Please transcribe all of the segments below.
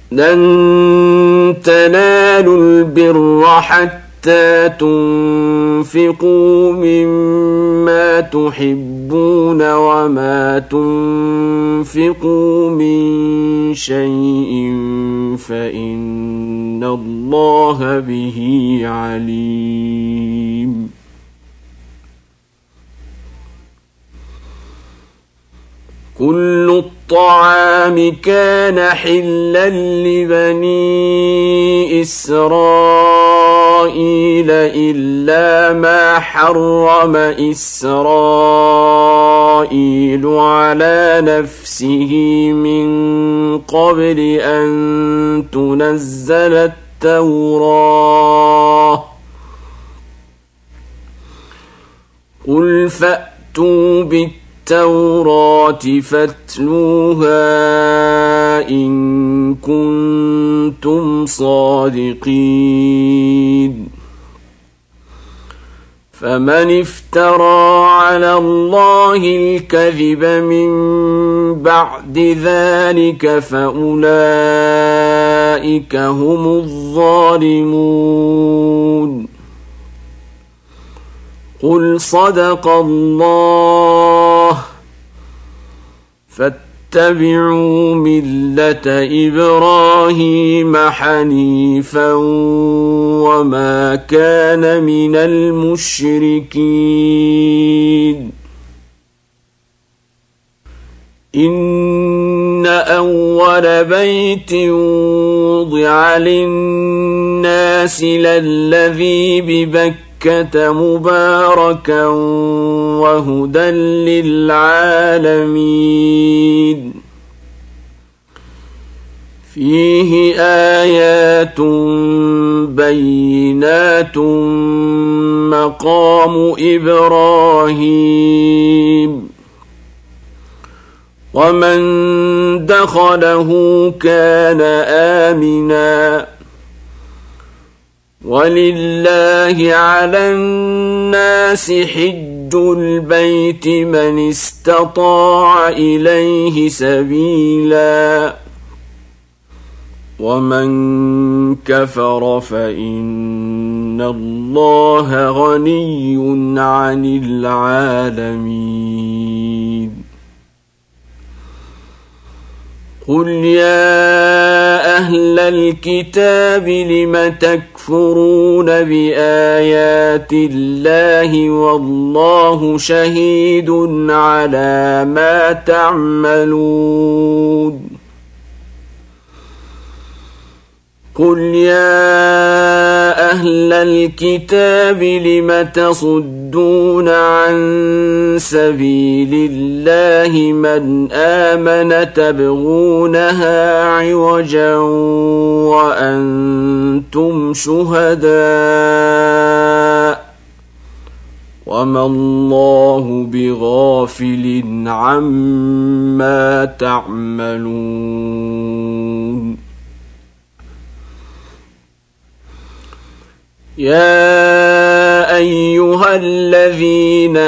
لن تنالوا البر حتى تنفقوا مما تحبون وما تنفقوا من شيء فإن الله به عليم. كل الطعام كان حلا لبني إسرائيل إلا ما حرم إسرائيل على نفسه من قبل أن تنزل التوراة. قل فأتوا بالتوراة فاتلوها إن كنتم صادقين. فمن افترى على الله الكذب من بعد ذلك فأولئك هم الظالمون. قل صدق الله فاتبعوا ملة إبراهيم حنيفا وما كان من المشركين. إن أول بيت وضع للناس للذي ببكة مباركا وهدى للعالمين. فيه آيات بينات مقام إبراهيم ومن دخله كان آمنا. ولله على الناس حج البيت من استطاع إليه سبيلا ومن كفر فإن الله غني عن العالمين. قل يا أهل الكتاب لم تكفرون بآيات الله والله شهيد على ما تعملون. قل يا أهل الكتاب لم تصدون عن سبيل الله من آمن تبغونها عوجا وأنتم شهداء وما الله بغافل عما تعملون. يا أيها الذين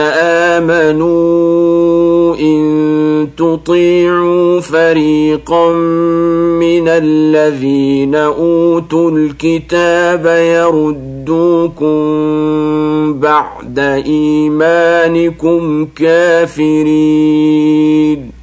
آمنوا إن تطيعوا فريقا من الذين أوتوا الكتاب يردوكم بعد إيمانكم كافرين